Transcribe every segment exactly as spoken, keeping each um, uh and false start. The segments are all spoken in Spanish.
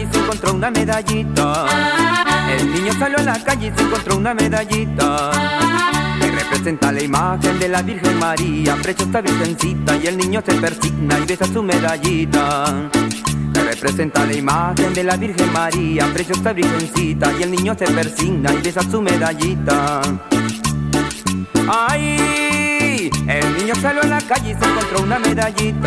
calle y se encontró una medallita. El niño salió a la calle y se encontró una medallita que representa la imagen de la Virgen María, preciosa virgencita, y el niño se persigna y besa su medallita. Que representa la imagen de la Virgen María, preciosa virgencita, y el niño se persigna y besa su medallita. ¡Ay! El niño salió a la calle y se encontró una medallita.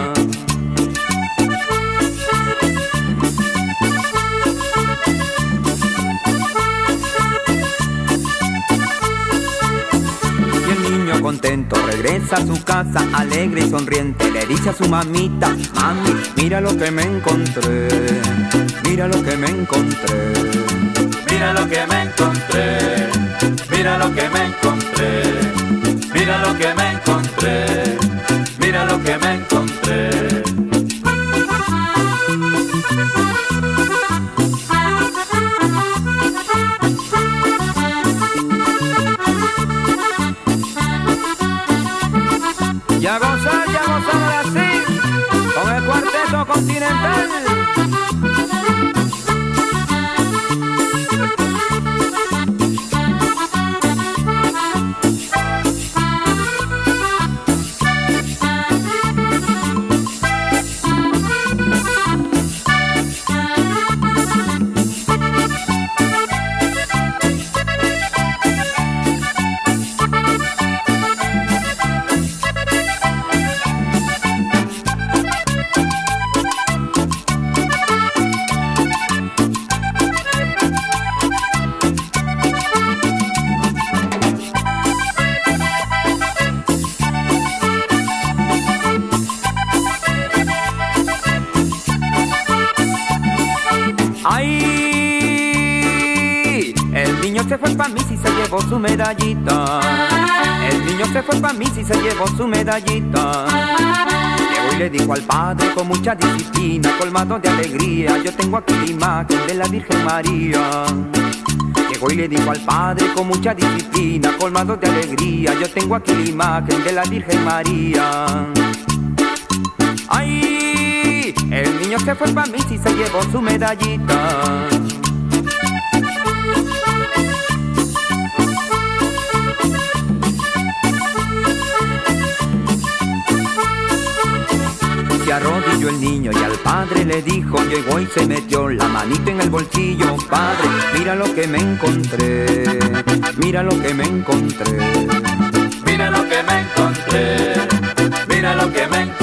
Contento regresa a su casa, alegre y sonriente, le dice a su mamita: mami, mira lo que me encontré, mira lo que me encontré, mira lo que me encontré, mira lo que me encontré, mira lo que me encontré, mira lo que me encontré. Y a gozar, y a gozar ahora sí, con el Cuarteto Continental. ¡Ay! El niño se fue pa' mí y se llevó su medallita. El niño se fue pa' mí y se llevó su medallita. Llegó y le dijo al padre con mucha disciplina, colmado de alegría: yo tengo aquí la imagen de la Virgen María. Llegó y le dijo al padre con mucha disciplina, colmado de alegría: yo tengo aquí la imagen de la Virgen María. ¡Ay! El niño se fue pa' mí y se llevó su medallita. Se arrodilló el niño y al padre le dijo, llegó y se metió la manito en el bolsillo: padre, mira lo que me encontré, mira lo que me encontré, mira lo que me encontré, mira lo que me encontré.